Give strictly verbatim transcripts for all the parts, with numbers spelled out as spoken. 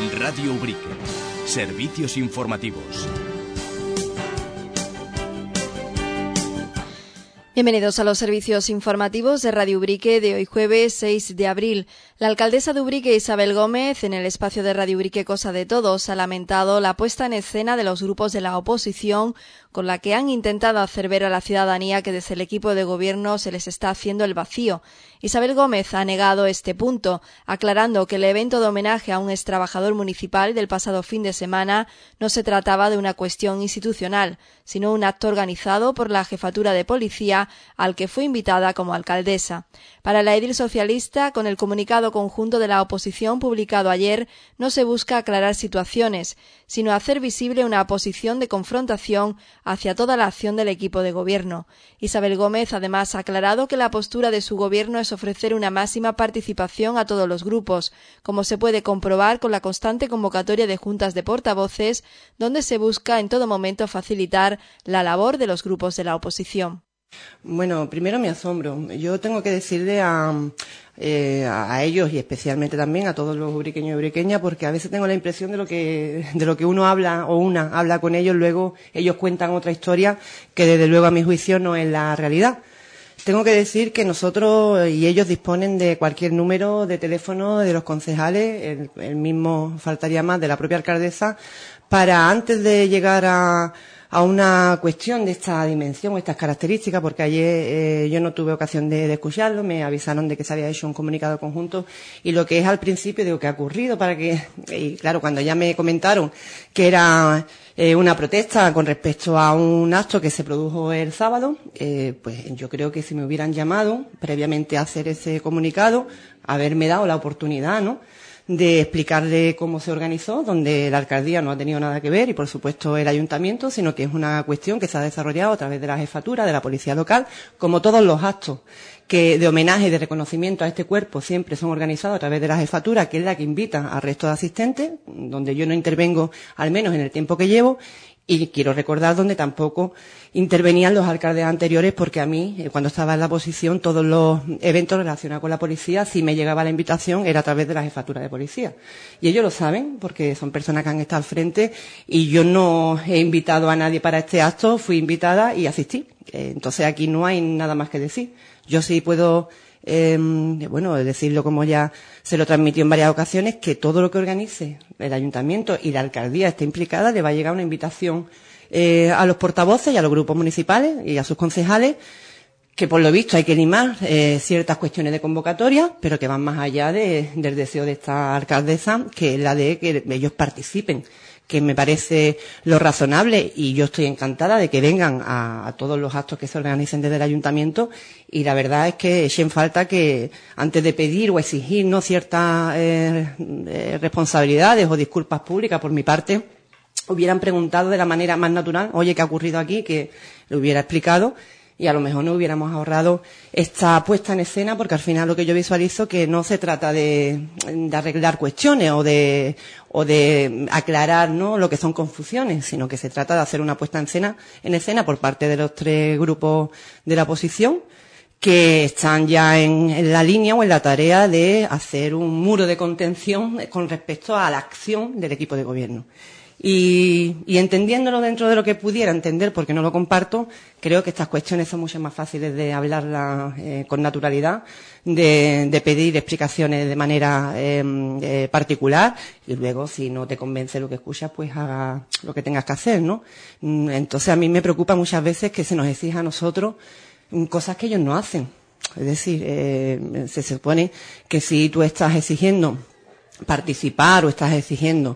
Radio Ubrique. Servicios informativos. Bienvenidos a los servicios informativos de Radio Ubrique de hoy jueves seis de abril. La alcaldesa de Ubrique, Isabel Gómez, en el espacio de Radio Ubrique Cosa de Todos, ha lamentado la puesta en escena de los grupos de la oposición con la que han intentado hacer ver a la ciudadanía que desde el equipo de gobierno se les está haciendo el vacío. Isabel Gómez ha negado este punto, aclarando que el evento de homenaje a un extrabajador municipal del pasado fin de semana no se trataba de una cuestión institucional, sino un acto organizado por la Jefatura de Policía al que fue invitada como alcaldesa. Para la edil socialista, con el comunicado conjunto de la oposición publicado ayer, no se busca aclarar situaciones, sino hacer visible una posición de confrontación hacia toda la acción del equipo de gobierno. Isabel Gómez además ha aclarado que la postura de su gobierno es ofrecer una máxima participación a todos los grupos, como se puede comprobar con la constante convocatoria de juntas de portavoces, donde se busca en todo momento facilitar la labor de los grupos de la oposición. Bueno, primero mi asombro. Yo tengo que decirle a, eh, a ellos y especialmente también a todos los ubriqueños y ubriqueñas, porque a veces tengo la impresión de lo que de lo que uno habla o una habla con ellos, luego ellos cuentan otra historia que desde luego a mi juicio no es la realidad. Tengo que decir que nosotros y ellos disponen de cualquier número de teléfono de los concejales, el, el mismo faltaría más de la propia alcaldesa, para antes de llegar a a una cuestión de esta dimensión, estas características, porque ayer eh, yo no tuve ocasión de, de escucharlo, me avisaron de que se había hecho un comunicado conjunto y lo que es al principio digo que ha ocurrido para que, y claro, cuando ya me comentaron que era eh, una protesta con respecto a un acto que se produjo el sábado, eh, pues yo creo que si me hubieran llamado previamente a hacer ese comunicado, haberme dado la oportunidad, ¿no?, de explicarle cómo se organizó, donde la alcaldía no ha tenido nada que ver y por supuesto el ayuntamiento, sino que es una cuestión que se ha desarrollado a través de la jefatura, de la policía local, como todos los actos que de homenaje y de reconocimiento a este cuerpo siempre son organizados a través de la jefatura, que es la que invita al resto de asistentes, donde yo no intervengo al menos en el tiempo que llevo. Y quiero recordar donde tampoco intervenían los alcaldes anteriores, porque a mí, cuando estaba en la oposición, todos los eventos relacionados con la policía, si me llegaba la invitación, era a través de la jefatura de policía. Y ellos lo saben, porque son personas que han estado al frente, y yo no he invitado a nadie para este acto, fui invitada y asistí. Entonces aquí no hay nada más que decir. Yo sí puedo Eh, bueno, decirlo como ya se lo transmitió en varias ocasiones, que todo lo que organice el ayuntamiento y la alcaldía esté implicada, le va a llegar una invitación eh, a los portavoces y a los grupos municipales y a sus concejales, que por lo visto hay que limar eh, ciertas cuestiones de convocatoria, pero que van más allá de, del deseo de esta alcaldesa, que es la de que ellos participen, que me parece lo razonable, y yo estoy encantada de que vengan a, a todos los actos que se organicen desde el ayuntamiento, y la verdad es que echen falta que antes de pedir o exigir no ciertas eh, eh, responsabilidades o disculpas públicas por mi parte, hubieran preguntado de la manera más natural, oye, ¿qué ha ocurrido aquí?, que lo hubiera explicado, y a lo mejor no hubiéramos ahorrado esta puesta en escena, porque al final lo que yo visualizo que no se trata de, de arreglar cuestiones o de o de aclarar, ¿no?, lo que son confusiones, sino que se trata de hacer una puesta en escena, en escena por parte de los tres grupos de la oposición, que están ya en, en la línea o en la tarea de hacer un muro de contención con respecto a la acción del equipo de gobierno. Y, y entendiéndolo dentro de lo que pudiera entender, porque no lo comparto, creo que estas cuestiones son mucho más fáciles de hablarlas eh, con naturalidad, de, de pedir explicaciones de manera eh, eh, particular, y luego, si no te convence lo que escuchas, pues haga lo que tengas que hacer, ¿no? Entonces, a mí me preocupa muchas veces que se nos exija a nosotros cosas que ellos no hacen. Es decir, eh, se supone que si tú estás exigiendo participar o estás exigiendo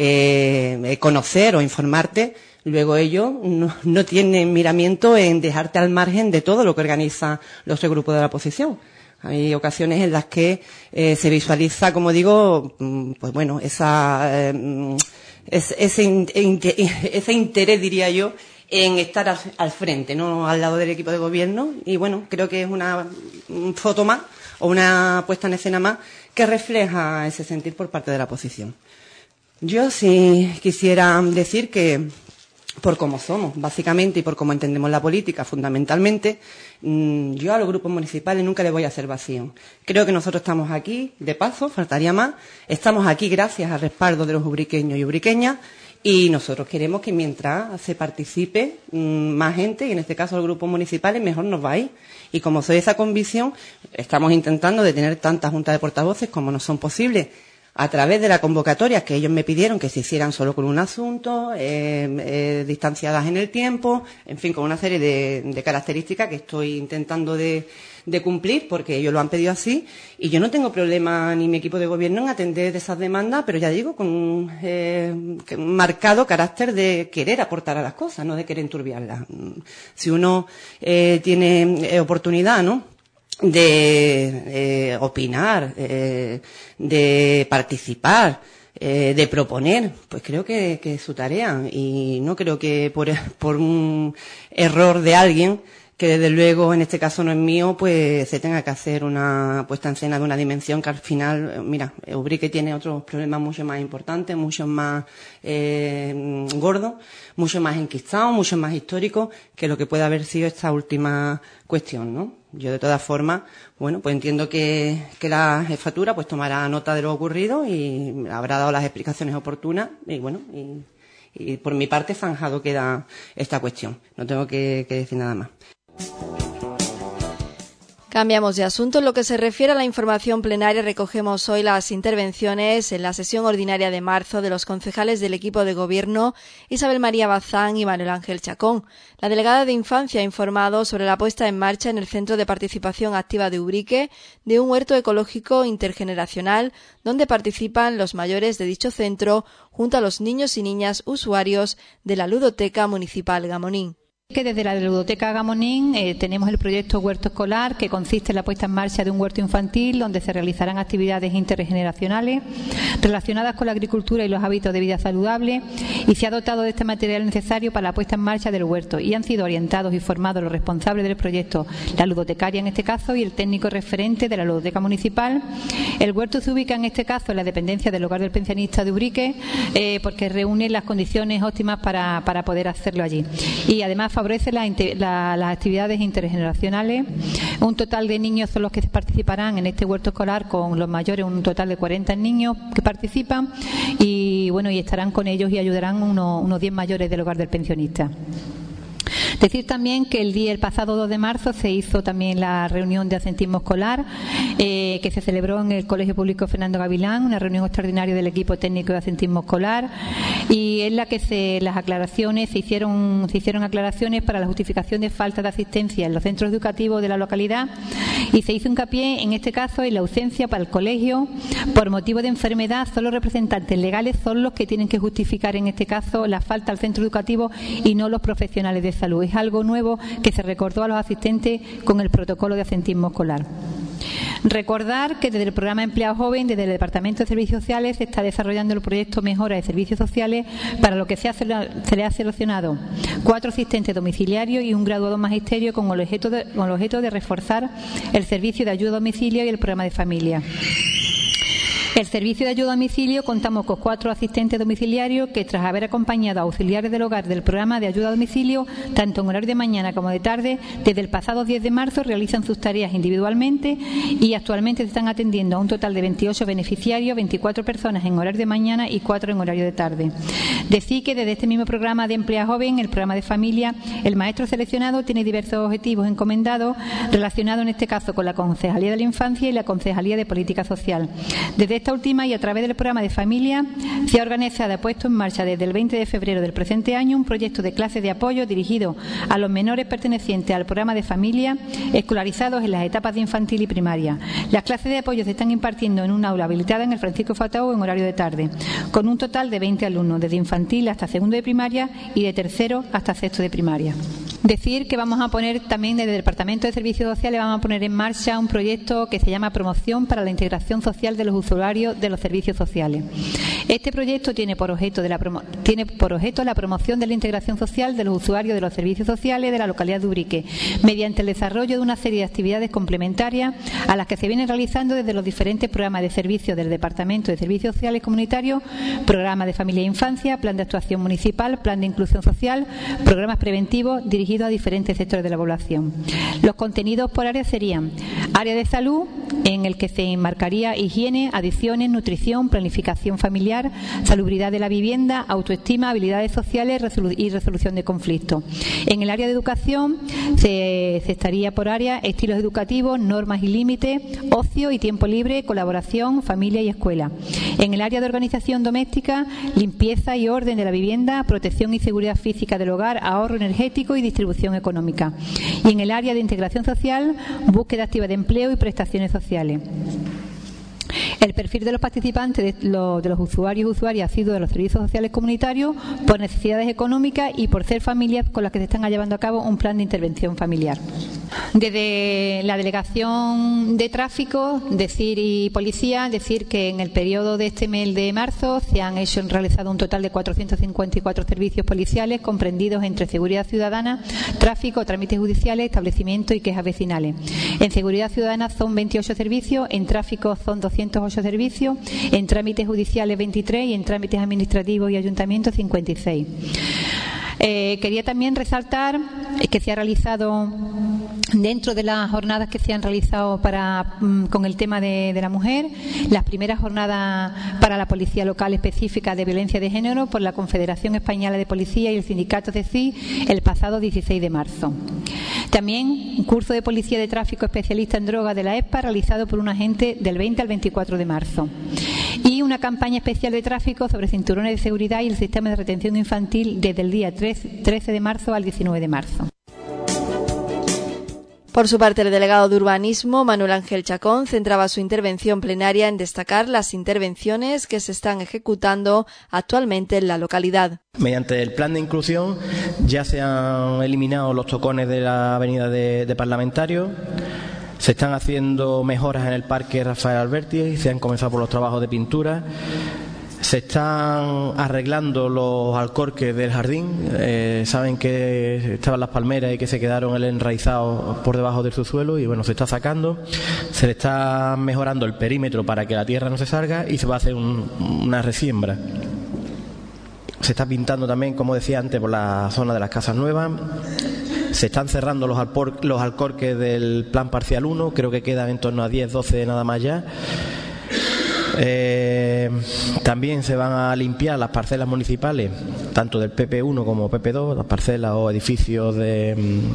eh, conocer o informarte, luego ellos no, no tienen miramiento en dejarte al margen de todo lo que organizan los tres grupos de la oposición. Hay ocasiones en las que eh, se visualiza, como digo, pues bueno, esa, eh, ese, ese, inter, ese interés, diría yo, en estar al, al frente, no al lado del equipo de gobierno, y bueno, creo que es una foto más o una puesta en escena más que refleja ese sentir por parte de la oposición. Yo sí quisiera decir que por cómo somos, básicamente, y por cómo entendemos la política, fundamentalmente, yo a los grupos municipales nunca les voy a hacer vacío. Creo que nosotros estamos aquí, de paso, faltaría más, estamos aquí gracias al respaldo de los ubriqueños y ubriqueñas, y nosotros queremos que mientras se participe mmm, más gente, y en este caso los grupos municipales, mejor nos va a ir. Y como soy de esa convicción, estamos intentando de tener tantas juntas de portavoces como nos son posibles, a través de la convocatoria que ellos me pidieron que se hicieran solo con un asunto, eh, eh, distanciadas en el tiempo, en fin, con una serie de, de características que estoy intentando de, de cumplir, porque ellos lo han pedido así, y yo no tengo problema ni mi equipo de gobierno en atender esas demandas, pero ya digo, con un, eh, un marcado carácter de querer aportar a las cosas, no de querer enturbiarlas. Si uno eh, tiene eh, oportunidad, ¿no?, de eh, opinar, eh, de participar, eh, de proponer, pues creo que, que es su tarea, y no creo que por, por un error de alguien, que desde luego en este caso no es mío, pues se tenga que hacer una puesta en escena de una dimensión que al final, mira, Ubrique tiene otros problemas mucho más importantes, mucho más eh, gordos, mucho más enquistados, mucho más históricos que lo que puede haber sido esta última cuestión, ¿no? Yo de todas formas, bueno, pues entiendo que, que la jefatura pues tomará nota de lo ocurrido y habrá dado las explicaciones oportunas y bueno, y, y por mi parte zanjado queda esta cuestión. No tengo que, que decir nada más. Cambiamos de asunto. En lo que se refiere a la información plenaria, recogemos hoy las intervenciones en la sesión ordinaria de marzo de los concejales del equipo de gobierno Isabel María Bazán y Manuel Ángel Chacón. La delegada de Infancia ha informado sobre la puesta en marcha en el Centro de Participación Activa de Ubrique de un huerto ecológico intergeneracional donde participan los mayores de dicho centro junto a los niños y niñas usuarios de la Ludoteca Municipal Gamonín. Que desde la Ludoteca Gamonín eh, tenemos el proyecto Huerto Escolar, que consiste en la puesta en marcha de un huerto infantil donde se realizarán actividades intergeneracionales relacionadas con la agricultura y los hábitos de vida saludable, y se ha dotado de este material necesario para la puesta en marcha del huerto, y han sido orientados y formados los responsables del proyecto, la ludotecaria en este caso y el técnico referente de la Ludoteca Municipal. El huerto se ubica en este caso en la dependencia del Hogar del Pensionista de Ubrique, eh, porque reúne las condiciones óptimas para, para poder hacerlo allí, y además favorece la, la, las actividades intergeneracionales. Un total de niños son los que participarán en este huerto escolar, con los mayores un total de cuarenta niños que participan, y bueno, y estarán con ellos y ayudarán unos, unos diez mayores del Hogar del Pensionista. Decir también que el día el pasado dos de marzo se hizo también la reunión de absentismo escolar, eh, que se celebró en el Colegio Público Fernando Gavilán, una reunión extraordinaria del equipo técnico de absentismo escolar, y en la que se, las aclaraciones se hicieron, se hicieron aclaraciones para la justificación de falta de asistencia en los centros educativos de la localidad, y se hizo hincapié en este caso en la ausencia para el colegio por motivo de enfermedad. Solo los representantes legales son los que tienen que justificar en este caso la falta al centro educativo y no los profesionales de salud. Es algo nuevo que se recordó a los asistentes con el protocolo de absentismo escolar. Recordar que desde el programa Empleo Joven, desde el Departamento de Servicios Sociales, se está desarrollando el proyecto Mejora de Servicios Sociales, para lo que se, ha, se le ha seleccionado cuatro asistentes domiciliarios y un graduado magisterio con el objeto de, con el objeto de reforzar el servicio de ayuda a domicilio y el programa de familia. El servicio de ayuda a domicilio contamos con cuatro asistentes domiciliarios que, tras haber acompañado a auxiliares del hogar del programa de ayuda a domicilio, tanto en horario de mañana como de tarde, desde el pasado diez de marzo realizan sus tareas individualmente, y actualmente se están atendiendo a un total de veintiocho beneficiarios, veinticuatro personas en horario de mañana y cuatro en horario de tarde. Decir que desde este mismo programa de Empleo Joven, el programa de familia, el maestro seleccionado tiene diversos objetivos encomendados relacionados en este caso con la Concejalía de la Infancia y la Concejalía de Política Social. Desde esta última y a través del programa de familia se ha organizado y puesto en marcha desde el veinte de febrero del presente año un proyecto de clases de apoyo dirigido a los menores pertenecientes al programa de familia escolarizados en las etapas de infantil y primaria. Las clases de apoyo se están impartiendo en un aula habilitada en el Francisco Fatau en horario de tarde, con un total de veinte alumnos, desde infantil hasta segundo de primaria y de tercero hasta sexto de primaria. Decir que vamos a poner también desde el Departamento de Servicios Sociales, vamos a poner en marcha un proyecto que se llama Promoción para la Integración Social de los Usuarios de los Servicios Sociales. Este proyecto tiene por objeto, de la promo tiene por objeto la promoción de la integración social de los usuarios de los servicios sociales de la localidad de Ubrique, mediante el desarrollo de una serie de actividades complementarias a las que se vienen realizando desde los diferentes programas de servicios del Departamento de Servicios Sociales Comunitarios, programa de familia e infancia, plan de actuación municipal, plan de inclusión social, programas preventivos dirigidos a diferentes sectores de la población. Los contenidos por área serían área de salud, en el que se enmarcaría higiene, adicciones, nutrición, planificación familiar, salubridad de la vivienda, autoestima, habilidades sociales y resolución de conflictos. En el área de educación se, se estaría por área estilos educativos, normas y límites, ocio y tiempo libre, colaboración, familia y escuela. En el área de organización doméstica, limpieza y orden de la vivienda, protección y seguridad física del hogar, ahorro energético y distribución económica. Y en el área de integración social, búsqueda activa de empleo y prestaciones sociales. El perfil de los participantes, de, lo, de los usuarios y usuarias, ha sido de los servicios sociales comunitarios por necesidades económicas y por ser familias con las que se están llevando a cabo un plan de intervención familiar. Desde la Delegación de Tráfico, decir y Policía, decir que en el periodo de este mes de marzo se han hecho realizado un total de cuatrocientos cincuenta y cuatro servicios policiales comprendidos entre seguridad ciudadana, tráfico, trámites judiciales, establecimientos y quejas vecinales. En seguridad ciudadana son veintiocho servicios, en tráfico son doscientos ocho servicios, en trámites judiciales veintitrés y en trámites administrativos y ayuntamientos cincuenta y seis. Eh, quería también resaltar que se ha realizado, dentro de las jornadas que se han realizado para, con el tema de, de la mujer, las primeras jornadas para la Policía Local específica de violencia de género por la Confederación Española de Policía y el Sindicato de C I el pasado dieciséis de marzo. También un curso de Policía de Tráfico especialista en drogas de la E S P A realizado por un agente del veinte al veinticuatro de marzo. Y una campaña especial de tráfico sobre cinturones de seguridad y el sistema de retención infantil desde el día trece de marzo al diecinueve de marzo. Por su parte, el delegado de Urbanismo, Manuel Ángel Chacón, centraba su intervención plenaria en destacar las intervenciones que se están ejecutando actualmente en la localidad. Mediante el plan de inclusión ya se han eliminado los tocones de la avenida de, de Parlamentarios. Se están haciendo mejoras en el Parque Rafael Alberti y se han comenzado por los trabajos de pintura. Se están arreglando los alcorques del jardín. Eh, saben que estaban las palmeras y que se quedaron enraizados por debajo del subsuelo y bueno, se está sacando. Se le está mejorando el perímetro para que la tierra no se salga y se va a hacer un, una resiembra. Se está pintando también, como decía antes, por la zona de las casas nuevas. Se están cerrando los, alpor, los alcorques del plan parcial uno, creo que quedan en torno a diez, doce nada más ya. Eh, también se van a limpiar las parcelas municipales, tanto del P P uno como P P dos, las parcelas o edificios de,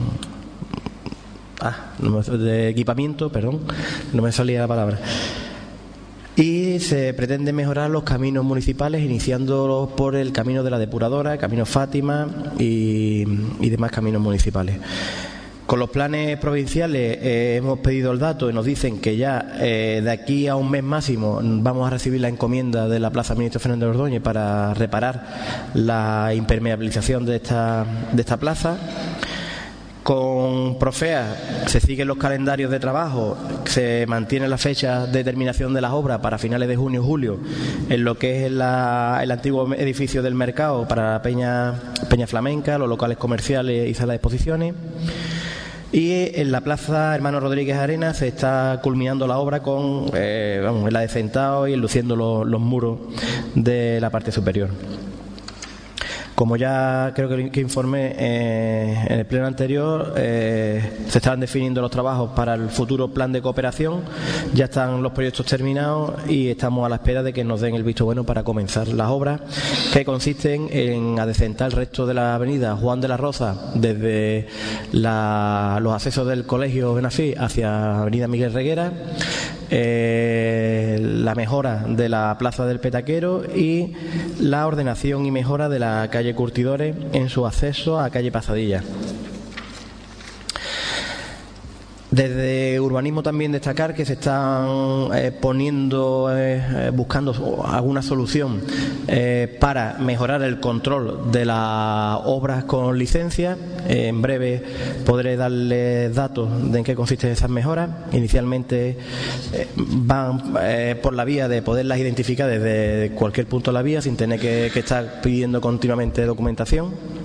ah, de equipamiento, perdón, no me salía la palabra. Y se pretende mejorar los caminos municipales, iniciándolos por el camino de la Depuradora, Camino Fátima y, y demás caminos municipales. Con los planes provinciales eh, hemos pedido el dato y nos dicen que ya eh, de aquí a un mes máximo vamos a recibir la encomienda de la Plaza Ministro Fernández de Ordóñez para reparar la impermeabilización de esta, de esta plaza. Con Profea se siguen los calendarios de trabajo, se mantiene la fecha de terminación de las obras para finales de junio julio en lo que es la, el antiguo edificio del mercado para la Peña, Peña Flamenca, los locales comerciales y salas de exposiciones. Y en la Plaza Hermano Rodríguez Arenas se está culminando la obra con eh, vamos, el adecentado y enluciendo los, los muros de la parte superior. Como ya creo que, que informé eh, en el pleno anterior, eh, se están definiendo los trabajos para el futuro plan de cooperación. Ya están los proyectos terminados y estamos a la espera de que nos den el visto bueno para comenzar las obras, que consisten en adecentar el resto de la avenida Juan de la Rosa desde la, los accesos del Colegio Benafí hacia avenida Miguel Reguera, eh, la mejora de la Plaza del Petaquero y la ordenación y mejora de la calle Curtidores en su acceso a calle Pasadilla. Desde urbanismo también destacar que se están eh, poniendo, eh, buscando alguna solución eh, para mejorar el control de las obras con licencia. Eh, en breve podré darles datos de en qué consisten esas mejoras. Inicialmente eh, van eh, por la vía de poderlas identificar desde cualquier punto de la vía sin tener que, que estar pidiendo continuamente documentación.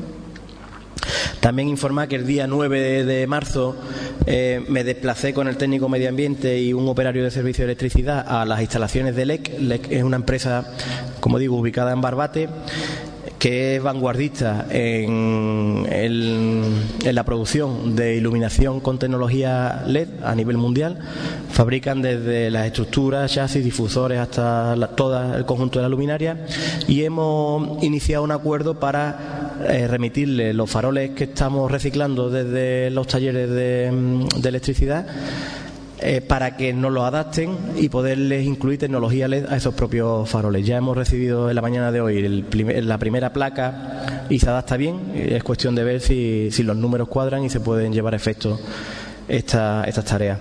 También informar que el día nueve de marzo eh, me desplacé con el técnico medio ambiente y un operario de servicio de electricidad a las instalaciones de L E C. L E C es una empresa, como digo, ubicada en Barbate, que es vanguardista en, el, en la producción de iluminación con tecnología L E D a nivel mundial. Fabrican desde las estructuras, chasis, difusores hasta la, todo el conjunto de la luminaria, y hemos iniciado un acuerdo para eh, remitirle los faroles que estamos reciclando desde los talleres de, de electricidad Eh, para que nos lo adapten y poderles incluir tecnología L E D a esos propios faroles. Ya hemos recibido en la mañana de hoy el primer, la primera placa y se adapta bien. Es cuestión de ver si, si los números cuadran y se pueden llevar a efecto esta, estas tareas.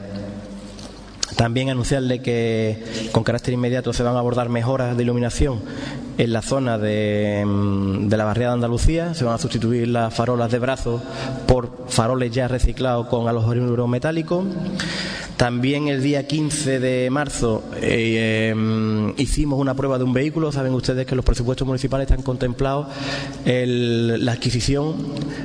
También anunciarle que con carácter inmediato se van a abordar mejoras de iluminación en la zona de, de la barriada de Andalucía. Se van a sustituir las farolas de brazos por faroles ya reciclados con halógenos metálicos. También el día quince de marzo eh, eh, hicimos una prueba de un vehículo. Saben ustedes que los presupuestos municipales están contemplados el, la adquisición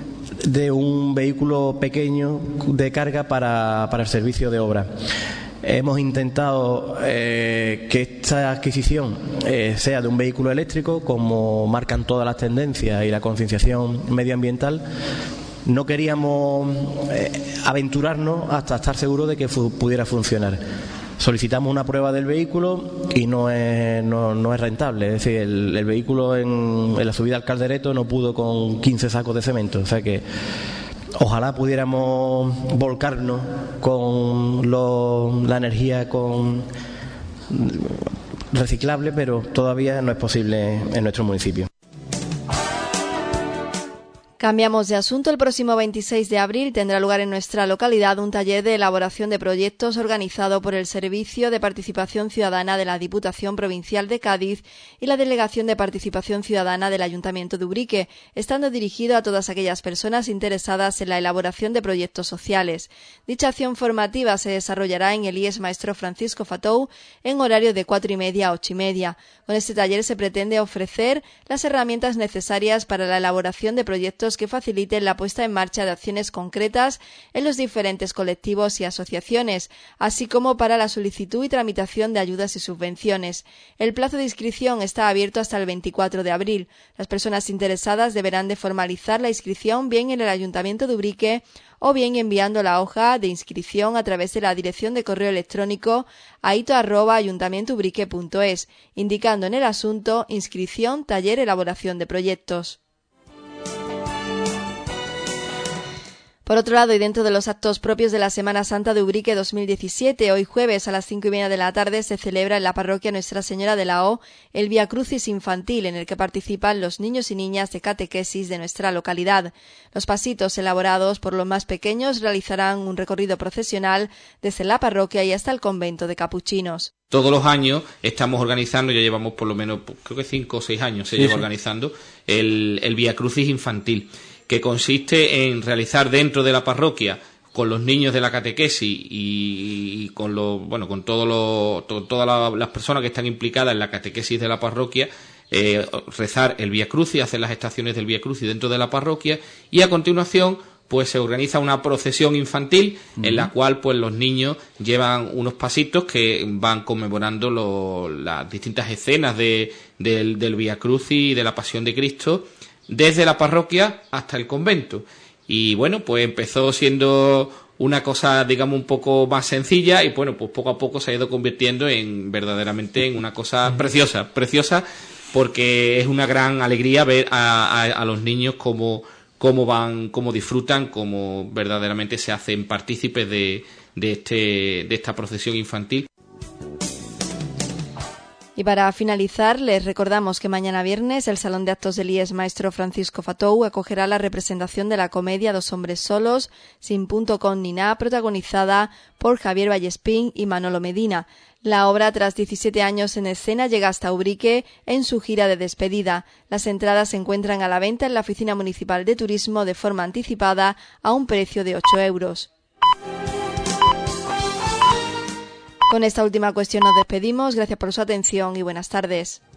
de un vehículo pequeño de carga para, para el servicio de obra. Hemos intentado eh, que esta adquisición eh, sea de un vehículo eléctrico, como marcan todas las tendencias y la concienciación medioambiental. No queríamos eh, aventurarnos hasta estar seguros de que fu- pudiera funcionar. Solicitamos una prueba del vehículo y no es, no, no es rentable. Es decir, el, el vehículo en, en la subida al Caldereto no pudo con quince sacos de cemento. O sea que ojalá pudiéramos volcarnos con lo, la energía con reciclable, pero todavía no es posible en nuestro municipio. Cambiamos de asunto. El próximo veintiséis de abril tendrá lugar en nuestra localidad un taller de elaboración de proyectos organizado por el Servicio de Participación Ciudadana de la Diputación Provincial de Cádiz y la Delegación de Participación Ciudadana del Ayuntamiento de Ubrique, estando dirigido a todas aquellas personas interesadas en la elaboración de proyectos sociales. Dicha acción formativa se desarrollará en el I E S Maestro Francisco Fatou en horario de cuatro y media a ocho y media. Con este taller se pretende ofrecer las herramientas necesarias para la elaboración de proyectos que faciliten la puesta en marcha de acciones concretas en los diferentes colectivos y asociaciones, así como para la solicitud y tramitación de ayudas y subvenciones. El plazo de inscripción está abierto hasta el veinticuatro de abril. Las personas interesadas deberán de formalizar la inscripción bien en el Ayuntamiento de Ubrique o bien enviando la hoja de inscripción a través de la dirección de correo electrónico aito arroba ayuntamientoubrique punto es, indicando en el asunto inscripción taller elaboración de proyectos. Por otro lado, y dentro de los actos propios de la Semana Santa de Ubrique dos mil diecisiete, hoy jueves a las cinco y media de la tarde se celebra en la parroquia Nuestra Señora de la O el Vía Crucis infantil, en el que participan los niños y niñas de catequesis de nuestra localidad. Los pasitos elaborados por los más pequeños realizarán un recorrido procesional desde la parroquia y hasta el convento de capuchinos. Todos los años estamos organizando, ya llevamos por lo menos, creo que cinco o seis años se sí, lleva sí. organizando el, el Vía Crucis infantil, que consiste en realizar dentro de la parroquia con los niños de la catequesis y, y con los, bueno, con todos los, to, todas la, las personas que están implicadas en la catequesis de la parroquia, eh, rezar el Vía Crucis, hacer las estaciones del Vía Crucis dentro de la parroquia, y a continuación pues se organiza una procesión infantil uh-huh. en la cual pues los niños llevan unos pasitos que van conmemorando lo, las distintas escenas de, del, del Vía Crucis y de la Pasión de Cristo, desde la parroquia hasta el convento. Y bueno, pues empezó siendo una cosa, digamos, un poco más sencilla y bueno, pues poco a poco se ha ido convirtiendo en verdaderamente en una cosa preciosa, preciosa, porque es una gran alegría ver a, a, a los niños cómo, cómo van, cómo disfrutan, cómo verdaderamente se hacen partícipes de, de este, de esta procesión infantil. Y para finalizar, les recordamos que mañana viernes el Salón de Actos del I E S Maestro Francisco Fatou acogerá la representación de la comedia Dos hombres solos, sin punto con ni nada, protagonizada por Javier Vallespín y Manolo Medina. La obra, tras diecisiete años en escena, llega hasta Ubrique en su gira de despedida. Las entradas se encuentran a la venta en la Oficina Municipal de Turismo de forma anticipada a un precio de ocho euros. Con esta última cuestión nos despedimos. Gracias por su atención y buenas tardes.